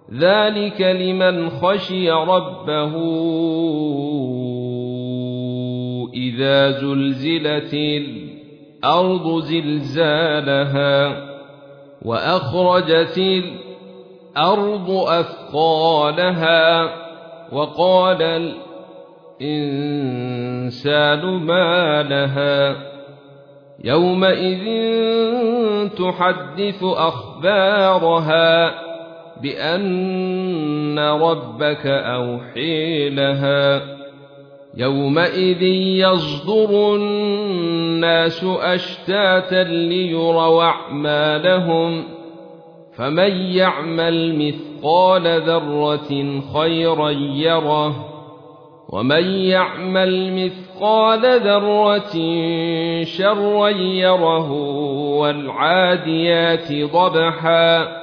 ذلك لمن خشي ربه إذا زلزلت الأرض زلزالها وأخرجت الأرض أثقالها وقال الإنسان ما لها يومئذ تحدث أخبارها بأن ربك أوحي لها يومئذ يصدر الناس أشتاتا ليروا أعمالهم فمن يعمل مثقال ذرة خيرا يره ومن يعمل مثقال ذرة شرا يره والعاديات ضبحا